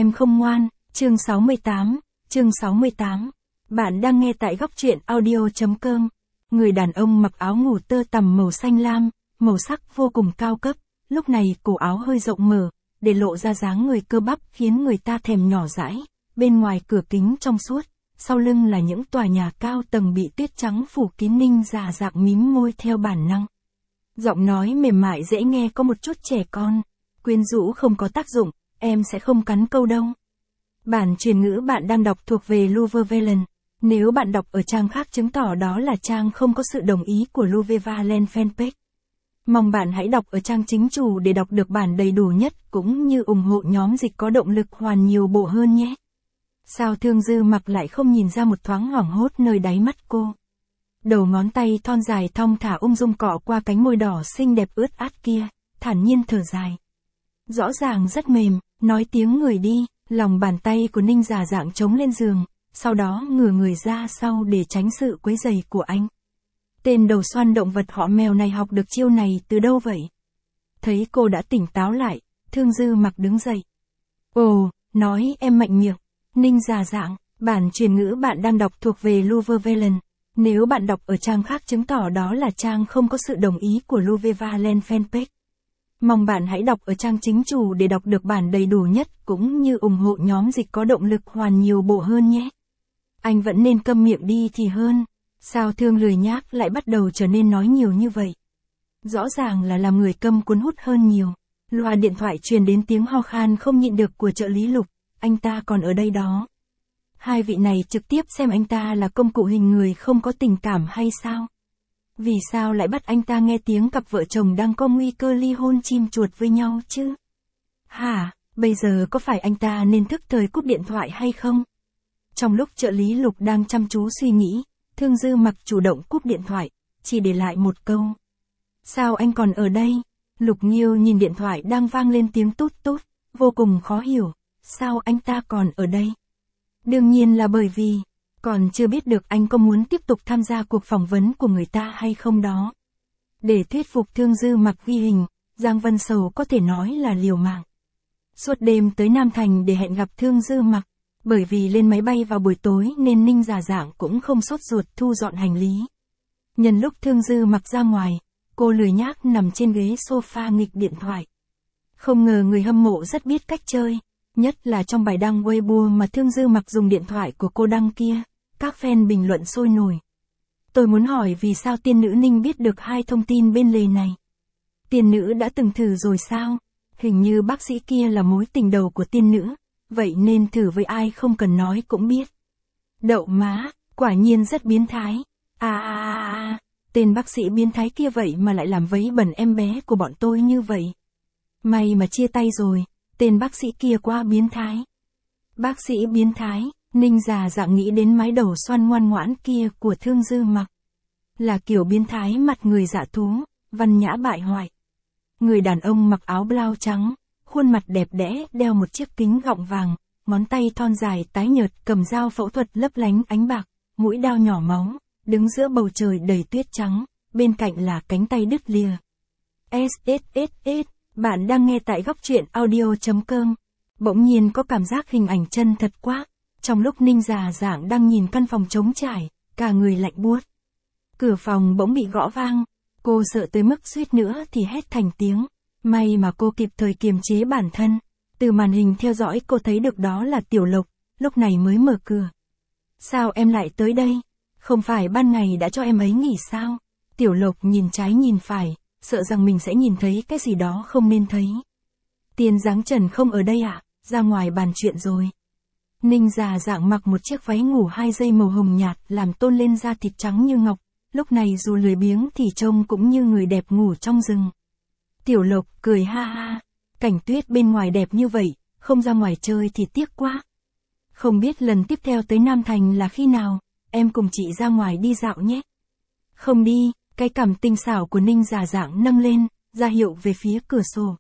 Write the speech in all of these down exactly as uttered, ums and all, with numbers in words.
Em không ngoan, chương sáu mươi tám, chương sáu mươi tám. Bạn đang nghe tại góc truyện audio.com. Người đàn ông mặc áo ngủ tơ tằm màu xanh lam, màu sắc vô cùng cao cấp, lúc này cổ áo hơi rộng mở, để lộ ra dáng người cơ bắp khiến người ta thèm nhỏ dãi. Bên ngoài cửa kính trong suốt, sau lưng là những tòa nhà cao tầng bị tuyết trắng phủ kín. Ninh Già Dạng mím môi theo bản năng. Giọng nói mềm mại dễ nghe có một chút trẻ con, quyến rũ không có tác dụng, em sẽ không cắn câu đâu. Bản truyền ngữ bạn đang đọc thuộc về Louvre Valen. Nếu bạn đọc ở trang khác chứng tỏ đó là trang không có sự đồng ý của Louvre Valen fanpage. Mong bạn hãy đọc ở trang chính chủ để đọc được bản đầy đủ nhất cũng như ủng hộ nhóm dịch có động lực hoàn nhiều bộ hơn nhé. Sao Thương Dư Mặc lại không nhìn ra một thoáng hoảng hốt nơi đáy mắt cô. Đầu ngón tay thon dài thong thả ung dung cọ qua cánh môi đỏ xinh đẹp ướt át kia, thản nhiên thở dài. Rõ ràng rất mềm, nói tiếng người đi, lòng bàn tay của Ninh Già Dạng trống lên giường, sau đó ngửa người ra sau để tránh sự quấy rầy của anh. Tên đầu xoăn động vật họ mèo này học được chiêu này từ đâu vậy? Thấy cô đã tỉnh táo lại, Thương Dư Mặc đứng dậy. Ồ, nói em mạnh miệng. Ninh Già Dạng, bản truyền ngữ bạn đang đọc thuộc về Louvre Valen. Nếu bạn đọc ở trang khác chứng tỏ đó là trang không có sự đồng ý của Louvre Valen fanpage. Mong bạn hãy đọc ở trang chính chủ để đọc được bản đầy đủ nhất cũng như ủng hộ nhóm dịch có động lực hoàn nhiều bộ hơn nhé. Anh vẫn nên câm miệng đi thì hơn. Sao Thương lười nhác lại bắt đầu trở nên nói nhiều như vậy? Rõ ràng là làm người câm cuốn hút hơn nhiều. Loa điện thoại truyền đến tiếng ho khan không nhịn được của trợ lý Lục. Anh ta còn ở đây đó. Hai vị này trực tiếp xem anh ta là công cụ hình người không có tình cảm hay sao? Vì sao lại bắt anh ta nghe tiếng cặp vợ chồng đang có nguy cơ ly hôn chim chuột với nhau chứ? Hả, bây giờ có phải anh ta nên thức thời cúp điện thoại hay không? Trong lúc trợ lý Lục đang chăm chú suy nghĩ, Thương Dư Mặc chủ động cúp điện thoại, chỉ để lại một câu. Sao anh còn ở đây? Lục Nghiêu nhìn điện thoại đang vang lên tiếng tút tút, vô cùng khó hiểu. Sao anh ta còn ở đây? Đương nhiên là bởi vì, còn chưa biết được anh có muốn tiếp tục tham gia cuộc phỏng vấn của người ta hay không đó. Để thuyết phục Thương Dư Mặc ghi hình, Giang Vân Sầu có thể nói là liều mạng. Suốt đêm tới Nam Thành để hẹn gặp Thương Dư Mặc, bởi vì lên máy bay vào buổi tối nên Ninh Già Dạng cũng không sốt ruột thu dọn hành lý. Nhân lúc Thương Dư Mặc ra ngoài, cô lười nhác nằm trên ghế sofa nghịch điện thoại. Không ngờ người hâm mộ rất biết cách chơi. Nhất là trong bài đăng Weibo mà Thương Dư Mặc dùng điện thoại của cô đăng kia, các fan bình luận sôi nổi. Tôi muốn hỏi vì sao tiên nữ Ninh biết được hai thông tin bên lề này. Tiên nữ đã từng thử rồi sao? Hình như bác sĩ kia là mối tình đầu của tiên nữ, vậy nên thử với ai không cần nói cũng biết. Đậu má, quả nhiên rất biến thái. À à à à, tên bác sĩ biến thái kia vậy mà lại làm vấy bẩn em bé của bọn tôi như vậy. May mà chia tay rồi. Tên bác sĩ kia quá biến thái. Bác sĩ biến thái, Ninh Già Dạng nghĩ đến mái đầu xoăn ngoan ngoãn kia của Thương Dư Mặc. Là kiểu biến thái mặt người dạ thú, văn nhã bại hoại. Người đàn ông mặc áo blau trắng, khuôn mặt đẹp đẽ đeo một chiếc kính gọng vàng, ngón tay thon dài tái nhợt cầm dao phẫu thuật lấp lánh ánh bạc, mũi dao nhỏ máu, đứng giữa bầu trời đầy tuyết trắng, bên cạnh là cánh tay đứt lìa. ét ét ét ét Bạn đang nghe tại góc truyện audio.com. Bỗng nhiên có cảm giác hình ảnh chân thật quá. Trong lúc Ninh Già Dạng đang nhìn căn phòng trống trải, cả người lạnh buốt. Cửa phòng bỗng bị gõ vang. Cô sợ tới mức suýt nữa thì hét thành tiếng. May mà cô kịp thời kiềm chế bản thân. Từ màn hình theo dõi cô thấy được đó là Tiểu Lộc, lúc này mới mở cửa. Sao em lại tới đây? Không phải ban ngày đã cho em ấy nghỉ sao? Tiểu Lộc nhìn trái nhìn phải. Sợ rằng mình sẽ nhìn thấy cái gì đó không nên thấy. Tiên Giáng Trần không ở đây ạ, à? Ra ngoài bàn chuyện rồi. Ninh Già Dạng mặc một chiếc váy ngủ hai dây màu hồng nhạt làm tôn lên da thịt trắng như ngọc, lúc này dù lười biếng thì trông cũng như người đẹp ngủ trong rừng. Tiểu Lộc cười ha ha, cảnh tuyết bên ngoài đẹp như vậy, không ra ngoài chơi thì tiếc quá. Không biết lần tiếp theo tới Nam Thành là khi nào, em cùng chị ra ngoài đi dạo nhé. Không đi. Cái cằm tinh xảo của Ninh Già Dạng nâng lên, ra hiệu về phía cửa sổ.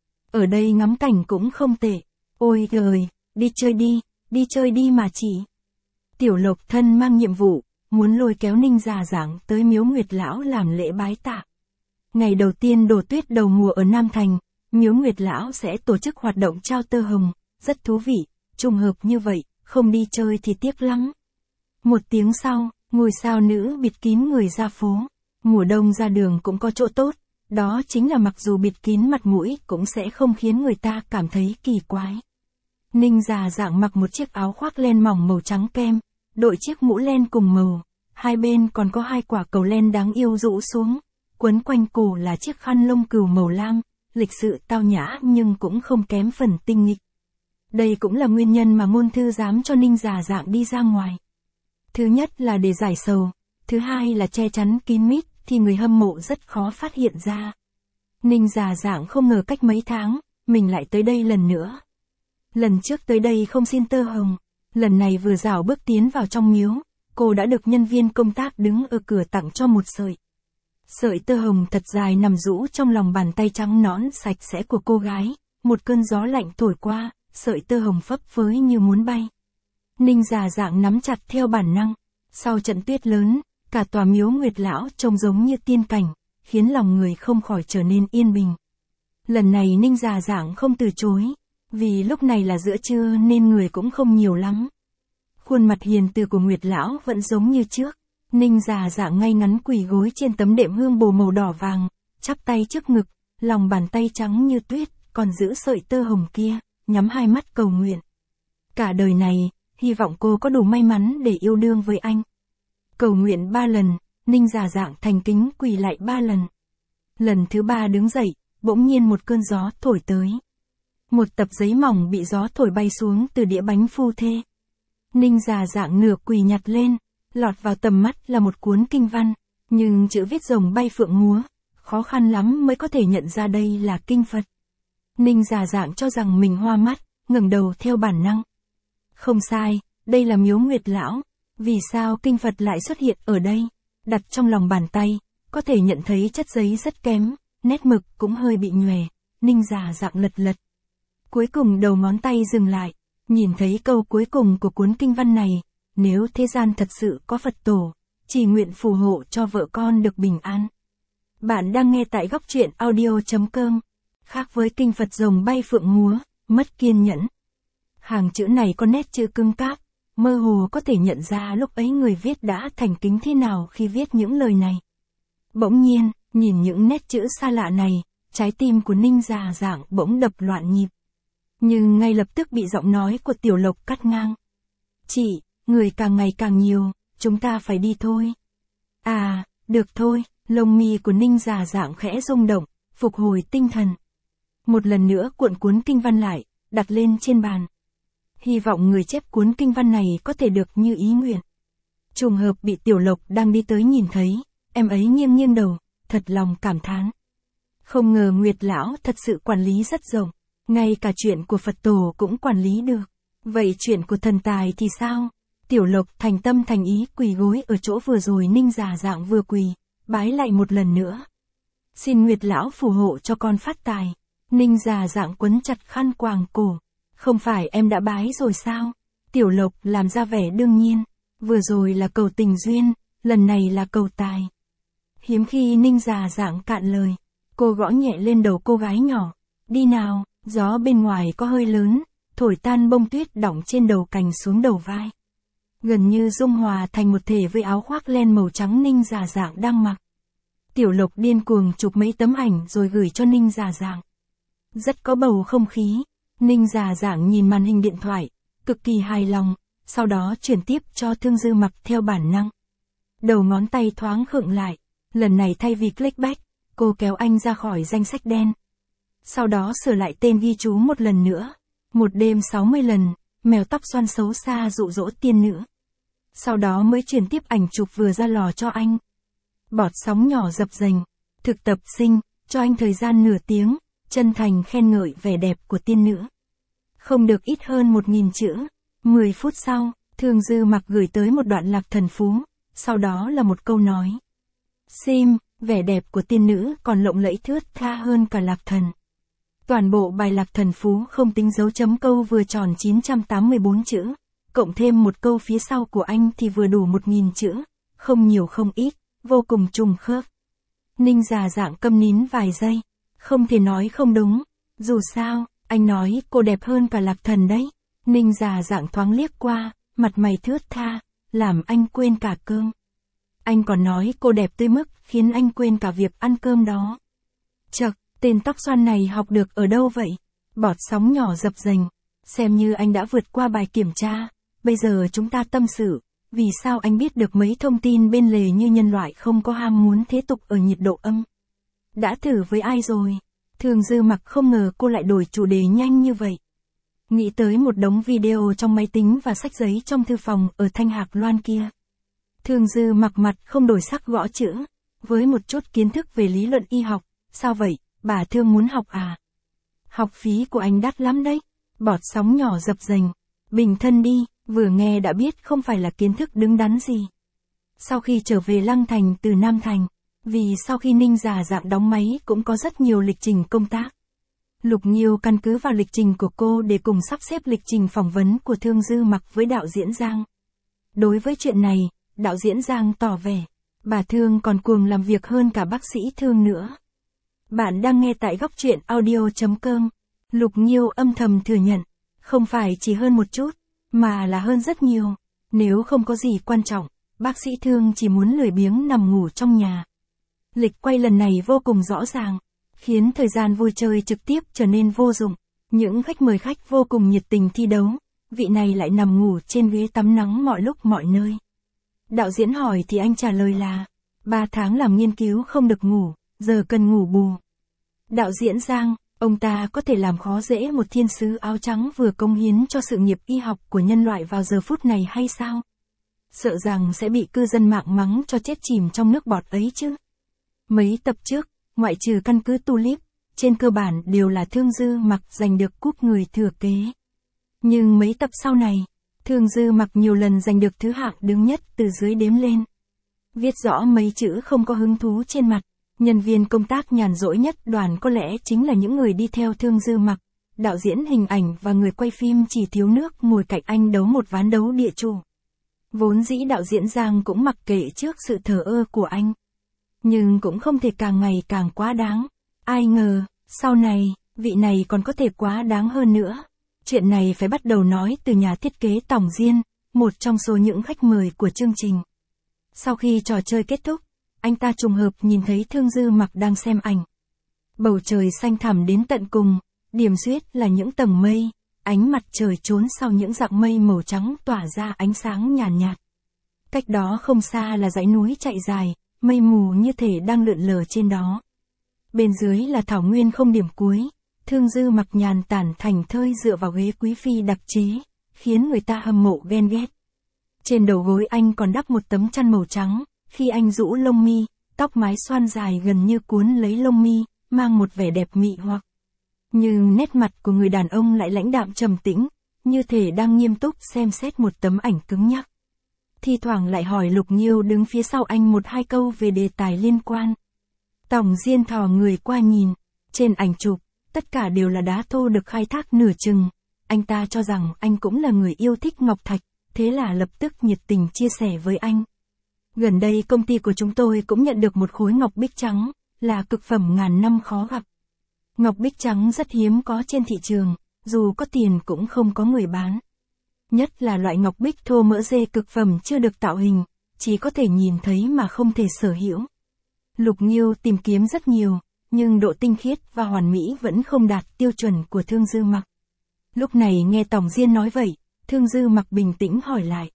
Ở đây ngắm cảnh cũng không tệ. Ôi trời, đi chơi đi, đi chơi đi mà chị. Tiểu Lộc thân mang nhiệm vụ, muốn lôi kéo Ninh Già Dạng tới miếu Nguyệt Lão làm lễ bái tạ. Ngày đầu tiên đổ tuyết đầu mùa ở Nam Thành, miếu Nguyệt Lão sẽ tổ chức hoạt động trao tơ hồng, rất thú vị, trùng hợp như vậy, không đi chơi thì tiếc lắm. Một tiếng sau, ngôi sao nữ bịt kín người ra phố. Mùa đông ra đường cũng có chỗ tốt, đó chính là mặc dù bịt kín mặt mũi cũng sẽ không khiến người ta cảm thấy kỳ quái. Ninh già dạng mặc một chiếc áo khoác len mỏng màu trắng kem, đội chiếc mũ len cùng màu, hai bên còn có hai quả cầu len đáng yêu rũ xuống, quấn quanh cổ là chiếc khăn lông cừu màu lam, lịch sự tao nhã nhưng cũng không kém phần tinh nghịch. Đây cũng là nguyên nhân mà ngôn thư dám cho Ninh già dạng đi ra ngoài. Thứ nhất là để giải sầu, thứ hai là che chắn kín mít thì người hâm mộ rất khó phát hiện ra. Ninh già dạng không ngờ cách mấy tháng, mình lại tới đây lần nữa. Lần trước tới đây không xin tơ hồng, lần này vừa rảo bước tiến vào trong miếu, cô đã được nhân viên công tác đứng ở cửa tặng cho một sợi. Sợi tơ hồng thật dài nằm rũ trong lòng bàn tay trắng nõn sạch sẽ của cô gái, một cơn gió lạnh thổi qua, sợi tơ hồng phấp phới như muốn bay. Ninh già dạng nắm chặt theo bản năng, sau trận tuyết lớn, cả tòa miếu Nguyệt Lão trông giống như tiên cảnh, khiến lòng người không khỏi trở nên yên bình. Lần này Ninh già dạng không từ chối, vì lúc này là giữa trưa nên người cũng không nhiều lắm. Khuôn mặt hiền từ của Nguyệt Lão vẫn giống như trước, Ninh già dạng ngay ngắn quỳ gối trên tấm đệm hương bồ màu đỏ vàng, chắp tay trước ngực, lòng bàn tay trắng như tuyết, còn giữ sợi tơ hồng kia, nhắm hai mắt cầu nguyện. Cả đời này, hy vọng cô có đủ may mắn để yêu đương với anh. Cầu nguyện ba lần, Ninh già dạng thành kính quỳ lại ba lần. Lần thứ ba đứng dậy, bỗng nhiên một cơn gió thổi tới. Một tập giấy mỏng bị gió thổi bay xuống từ đĩa bánh phu thê. Ninh già dạng nửa quỳ nhặt lên, lọt vào tầm mắt là một cuốn kinh văn, nhưng chữ viết rồng bay phượng múa, khó khăn lắm mới có thể nhận ra đây là kinh Phật. Ninh già dạng cho rằng mình hoa mắt, ngẩng đầu theo bản năng. Không sai, đây là miếu Nguyệt Lão, vì sao kinh Phật lại xuất hiện ở đây? Đặt trong lòng bàn tay, có thể nhận thấy chất giấy rất kém, nét mực cũng hơi bị nhòe, Ninh già dạng lật lật. Cuối cùng đầu ngón tay dừng lại, nhìn thấy câu cuối cùng của cuốn kinh văn này, nếu thế gian thật sự có Phật tổ, chỉ nguyện phù hộ cho vợ con được bình an. Bạn đang nghe tại góc truyện audio chấm com. Khác với kinh Phật rồng bay phượng múa, mất kiên nhẫn. Hàng chữ này có nét chữ cứng cáp, mơ hồ có thể nhận ra lúc ấy người viết đã thành kính thế nào khi viết những lời này. Bỗng nhiên, nhìn những nét chữ xa lạ này, trái tim của Ninh già dạng bỗng đập loạn nhịp. Nhưng ngay lập tức bị giọng nói của Tiểu Lộc cắt ngang. Chị, người càng ngày càng nhiều, chúng ta phải đi thôi. À, được thôi, lông mi của Ninh già dạng khẽ rung động, phục hồi tinh thần. Một lần nữa cuộn cuốn kinh văn lại, đặt lên trên bàn. Hy vọng người chép cuốn kinh văn này có thể được như ý nguyện. Trùng hợp bị Tiểu Lộc đang đi tới nhìn thấy, em ấy nghiêng nghiêng đầu, thật lòng cảm thán. Không ngờ Nguyệt Lão thật sự quản lý rất rộng, ngay cả chuyện của Phật tổ cũng quản lý được. Vậy chuyện của thần tài thì sao? Tiểu Lộc thành tâm thành ý quỳ gối ở chỗ vừa rồi Ninh già dạng vừa quỳ, bái lại một lần nữa. Xin Nguyệt Lão phù hộ cho con phát tài. Ninh già dạng quấn chặt khăn quàng cổ. Không phải em đã bái rồi sao? Tiểu Lộc làm ra vẻ đương nhiên. Vừa rồi là cầu tình duyên, lần này là cầu tài. Hiếm khi Ninh già dạng cạn lời. Cô gõ nhẹ lên đầu cô gái nhỏ. Đi nào, gió bên ngoài có hơi lớn, thổi tan bông tuyết đọng trên đầu cành xuống đầu vai. Gần như dung hòa thành một thể với áo khoác len màu trắng Ninh già dạng đang mặc. Tiểu Lộc điên cuồng chụp mấy tấm ảnh rồi gửi cho Ninh già dạng. Rất có bầu không khí. Ninh già dạng nhìn màn hình điện thoại, cực kỳ hài lòng, sau đó chuyển tiếp cho Thương Dư mặc theo bản năng. Đầu ngón tay thoáng khựng lại, lần này thay vì clickbait, cô kéo anh ra khỏi danh sách đen. Sau đó sửa lại tên ghi chú một lần nữa. Một đêm sáu mươi lần, mèo tóc xoăn xấu xa dụ dỗ tiên nữ. Sau đó mới chuyển tiếp ảnh chụp vừa ra lò cho anh. Bọt sóng nhỏ dập dềnh, thực tập sinh, cho anh thời gian nửa tiếng, chân thành khen ngợi vẻ đẹp của tiên nữ. Không được ít hơn một nghìn chữ. mười phút sau, Thương Dư mặc gửi tới một đoạn Lạc Thần Phú, sau đó là một câu nói. Sim, vẻ đẹp của tiên nữ còn lộng lẫy thướt tha hơn cả Lạc Thần. Toàn bộ bài Lạc Thần Phú không tính dấu chấm câu vừa tròn chín trăm tám mươi tư chữ, cộng thêm một câu phía sau của anh thì vừa đủ một nghìn chữ, không nhiều không ít, vô cùng trùng khớp. Ninh già dạng câm nín vài giây, không thể nói không đúng, dù sao, anh nói cô đẹp hơn cả Lạc Thần đấy. Ninh già dạng thoáng liếc qua, mặt mày thướt tha, làm anh quên cả cơm. Anh còn nói cô đẹp tới mức khiến anh quên cả việc ăn cơm đó. Chậc, tên tóc xoăn này học được ở đâu vậy? Bọt sóng nhỏ dập dềnh, xem như anh đã vượt qua bài kiểm tra, bây giờ chúng ta tâm sự, vì sao anh biết được mấy thông tin bên lề như nhân loại không có ham muốn thế tục ở nhiệt độ âm. Đã thử với ai rồi? Thường Dư Mặc không ngờ cô lại đổi chủ đề nhanh như vậy. Nghĩ tới một đống video trong máy tính và sách giấy trong thư phòng ở Thanh Hạc Loan kia. Thường Dư Mặc mặt không đổi sắc gõ chữ, với một chút kiến thức về lý luận y học, sao vậy, bà Thương muốn học à? Học phí của anh đắt lắm đấy. Bọt sóng nhỏ dập dềnh, bình thân đi, vừa nghe đã biết không phải là kiến thức đứng đắn gì. Sau khi trở về Lăng Thành từ Nam Thành, vì sau khi Ninh già dạng đóng máy cũng có rất nhiều lịch trình công tác. Lục Nghiêu căn cứ vào lịch trình của cô để cùng sắp xếp lịch trình phỏng vấn của Thương Dư Mặc với đạo diễn Giang. Đối với chuyện này, đạo diễn Giang tỏ vẻ, bà Thương còn cuồng làm việc hơn cả bác sĩ Thương nữa. Bạn đang nghe tại góc truyện audio chấm com. Lục Nghiêu âm thầm thừa nhận, không phải chỉ hơn một chút, mà là hơn rất nhiều. Nếu không có gì quan trọng, bác sĩ Thương chỉ muốn lười biếng nằm ngủ trong nhà. Lịch quay lần này vô cùng rõ ràng, khiến thời gian vui chơi trực tiếp trở nên vô dụng. Những khách mời khách vô cùng nhiệt tình thi đấu, vị này lại nằm ngủ trên ghế tắm nắng mọi lúc mọi nơi. Đạo diễn hỏi thì anh trả lời là, ba tháng làm nghiên cứu không được ngủ, giờ cần ngủ bù. Đạo diễn Giang, ông ta có thể làm khó dễ một thiên sứ áo trắng vừa cống hiến cho sự nghiệp y học của nhân loại vào giờ phút này hay sao? Sợ rằng sẽ bị cư dân mạng mắng cho chết chìm trong nước bọt ấy chứ. Mấy tập trước, ngoại trừ căn cứ Tulip, trên cơ bản đều là Thương Dư Mặc giành được cúp người thừa kế. Nhưng mấy tập sau này, Thương Dư Mặc nhiều lần giành được thứ hạng đứng nhất từ dưới đếm lên. Viết rõ mấy chữ không có hứng thú trên mặt. Nhân viên công tác nhàn rỗi nhất đoàn có lẽ chính là những người đi theo Thương Dư Mặc. Đạo diễn hình ảnh và người quay phim chỉ thiếu nước ngồi cạnh anh đấu một ván đấu địa chủ. Vốn dĩ đạo diễn Giang cũng mặc kệ trước sự thờ ơ của anh. Nhưng cũng không thể càng ngày càng quá đáng. Ai ngờ, sau này, vị này còn có thể quá đáng hơn nữa. Chuyện này phải bắt đầu nói từ nhà thiết kế Tòng Diên, một trong số những khách mời của chương trình. Sau khi trò chơi kết thúc, anh ta trùng hợp nhìn thấy Thương Dư Mặc đang xem ảnh. Bầu trời xanh thẳm đến tận cùng, điểm xuyết là những tầng mây, ánh mặt trời trốn sau những dặng mây màu trắng tỏa ra ánh sáng nhàn nhạt, nhạt. Cách đó không xa là dãy núi chạy dài, mây mù như thể đang lượn lờ trên đó. Bên dưới là thảo nguyên không điểm cuối, Thương Dư Mặc nhàn tản thành thơi dựa vào ghế quý phi đặc chế, khiến người ta hâm mộ ghen ghét. Trên đầu gối anh còn đắp một tấm chăn màu trắng, khi anh rũ lông mi, tóc mái xoăn dài gần như cuốn lấy lông mi, mang một vẻ đẹp mị hoặc. Nhưng nét mặt của người đàn ông lại lãnh đạm trầm tĩnh, như thể đang nghiêm túc xem xét một tấm ảnh cứng nhắc. Thi thoảng lại hỏi Lục Nghiêu đứng phía sau anh một hai câu về đề tài liên quan. Tòng Diên thò người qua nhìn, trên ảnh chụp, tất cả đều là đá thô được khai thác nửa chừng. Anh ta cho rằng anh cũng là người yêu thích ngọc thạch, thế là lập tức nhiệt tình chia sẻ với anh. Gần đây công ty của chúng tôi cũng nhận được một khối ngọc bích trắng, là cực phẩm ngàn năm khó gặp. Ngọc bích trắng rất hiếm có trên thị trường, dù có tiền cũng không có người bán. Nhất là loại ngọc bích thô mỡ dê cực phẩm chưa được tạo hình, chỉ có thể nhìn thấy mà không thể sở hữu. Lục Nghiêu tìm kiếm rất nhiều, nhưng độ tinh khiết và hoàn mỹ vẫn không đạt tiêu chuẩn của Thương Dư Mặc. Lúc này nghe Tòng Diên nói vậy, Thương Dư Mặc bình tĩnh hỏi lại.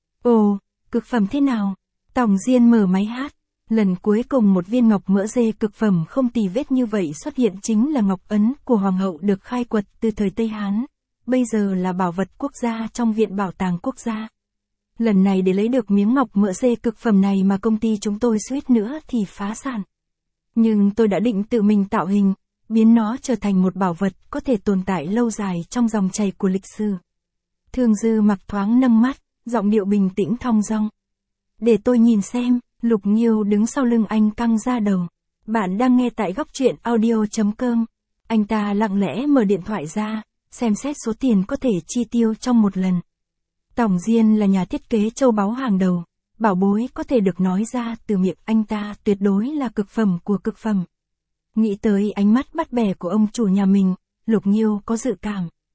Ồ, cực phẩm thế nào? Tòng Diên mở máy hát. Lần cuối cùng một viên ngọc mỡ dê cực phẩm không tì vết như vậy xuất hiện chính là ngọc ấn của Hoàng hậu được khai quật từ thời Tây Hán. Bây giờ là bảo vật quốc gia trong Viện Bảo tàng Quốc gia. Lần này để lấy được miếng ngọc mỡ dê cực phẩm này mà công ty chúng tôi suýt nữa thì phá sản. Nhưng tôi đã định tự mình tạo hình, biến nó trở thành một bảo vật có thể tồn tại lâu dài trong dòng chảy của lịch sử. Thương Dư Mặc thoáng nâng mắt, giọng điệu bình tĩnh thong dong. Để tôi nhìn xem. Lục Nghiêu đứng sau lưng anh căng ra đầu. Bạn đang nghe tại góc truyện audio chấm com. Anh ta lặng lẽ mở điện thoại ra, xem xét số tiền có thể chi tiêu trong một lần. Tòng Diên là nhà thiết kế châu báu hàng đầu, bảo bối có thể được nói ra từ miệng anh ta tuyệt đối là cực phẩm của cực phẩm. Nghĩ tới ánh mắt bắt bẻ của ông chủ nhà mình, Lục Nghiêu có dự cảm.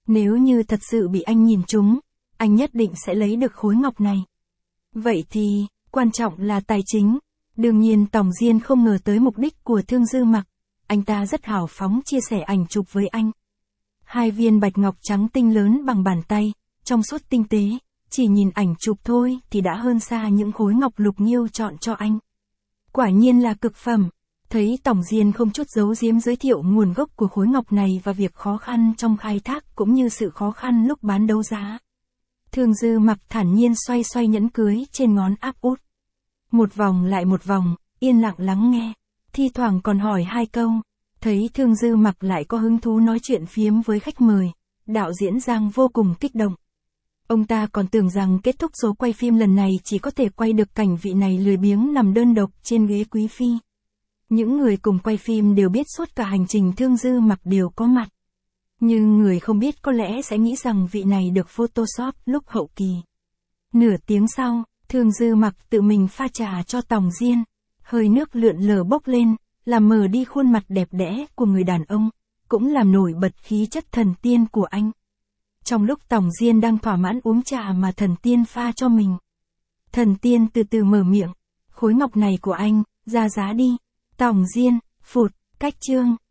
Nếu như thật sự bị anh nhìn trúng, anh nhất định sẽ lấy được khối ngọc này. Vậy thì, quan trọng là tài chính. Đương nhiên Tòng Diên không ngờ tới mục đích của Thương Dư Mặc. Anh ta rất hào phóng chia sẻ ảnh chụp với anh. Hai viên bạch ngọc trắng tinh lớn bằng bàn tay, trong suốt tinh tế, chỉ nhìn ảnh chụp thôi thì đã hơn xa những khối ngọc Lục Nghiêu chọn cho anh. Quả nhiên là cực phẩm. Thấy Tòng Diên không chút giấu giếm giới thiệu nguồn gốc của khối ngọc này và việc khó khăn trong khai thác cũng như sự khó khăn lúc bán đấu giá. Thương Dư Mặc thản nhiên xoay xoay nhẫn cưới trên ngón áp út. Một vòng lại một vòng, yên lặng lắng nghe, thi thoảng còn hỏi hai câu. Thấy Thương Dư Mặc lại có hứng thú nói chuyện phiếm với khách mời, đạo diễn Giang vô cùng kích động. Ông ta còn tưởng rằng kết thúc số quay phim lần này chỉ có thể quay được cảnh vị này lười biếng nằm đơn độc trên ghế quý phi. Những người cùng quay phim đều biết suốt cả hành trình Thương Dư Mặc đều có mặt. Nhưng người không biết có lẽ sẽ nghĩ rằng vị này được photoshop lúc hậu kỳ. Nửa tiếng sau, Thương Dư Mặc tự mình pha trà cho Tòng Diên. Hơi nước lượn lờ bốc lên, làm mờ đi khuôn mặt đẹp đẽ của người đàn ông, cũng làm nổi bật khí chất thần tiên của anh. Trong lúc Tòng Diên đang thỏa mãn uống trà mà thần tiên pha cho mình, thần tiên từ từ mở miệng, khối ngọc này của anh, ra giá đi. Tòng Diên, phụt, cách chương.